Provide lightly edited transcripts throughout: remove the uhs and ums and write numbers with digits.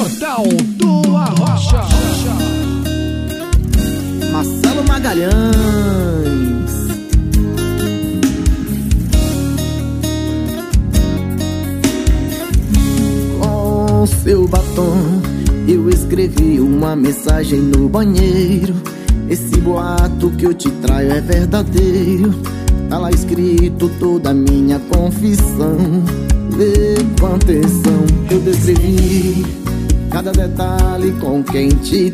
Portal do Arrocha. Marcelo Magalhães. Com seu batom eu escrevi uma mensagem no banheiro. Esse boato que eu te traio é verdadeiro. Tá lá escrito toda a minha confissão. Lê com atenção, eu descrevi cada detalhe com quem te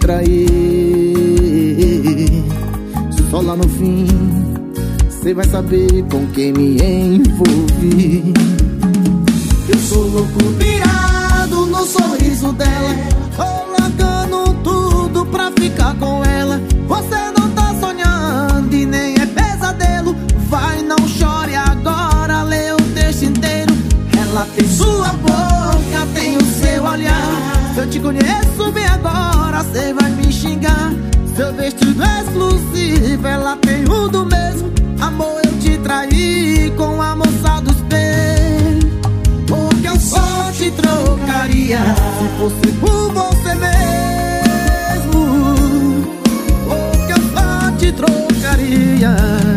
traí. Só lá no fim cê vai saber com quem me envolvi. Eu sou louco pirado no sorriso dela, colocando tudo pra ficar com ela. Você não tá sonhando e nem é pesadelo. Vai, não chore agora, lê o texto inteiro. Ela tem sua boca, tem o seu olhar. Se eu te conheço bem agora, cê vai me xingar. Seu vestido é exclusivo, ela tem o do mesmo. Amor, eu te traí com a moça do espelho. Porque eu só te trocaria se fosse por você mesmo. Porque eu só te trocaria.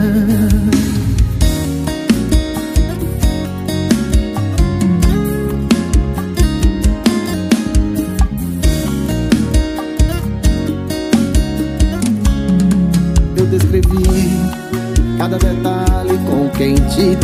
Eu descrevi cada detalhe com quem te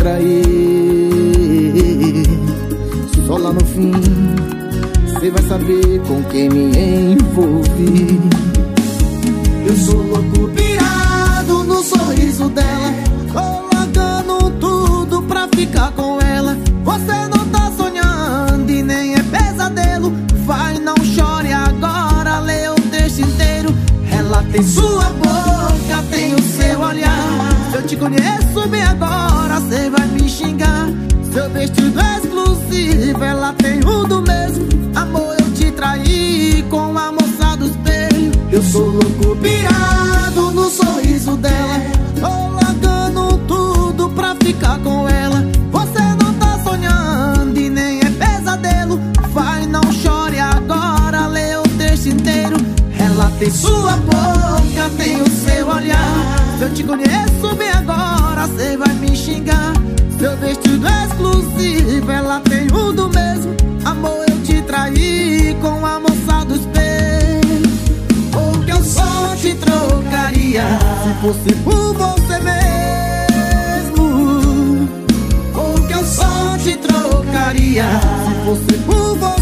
traí. Só lá no fim cê vai saber com quem me envolvi. Eu sou louco pirado no sorriso dela, colocando tudo pra ficar com ela. Você não tá sonhando e nem é pesadelo. Vai, não chore agora, lê o texto inteiro. Ela tem sua boca, tem o seu olhar. Se eu te conheço bem agora, cê vai me xingar. Seu vestido é exclusivo, ela tem o do mesmo. Amor, eu te traí com a moça do espelho. Eu sou louco pirado no sorriso dela, colocando tudo pra ficar com ela. Você não tá sonhando e nem é pesadelo. Vai, não chore agora, lê o texto inteiro. Ela tem sua boca, tem o seu olhar. Se eu te conheço bem agora, cê vai me xingar. Seu vestido é exclusivo, ela tem o do mesmo. Amor, eu te traí com a moça do espelho. Porque eu só te trocaria se fosse por você mesmo. Porque eu só te trocaria se fosse por você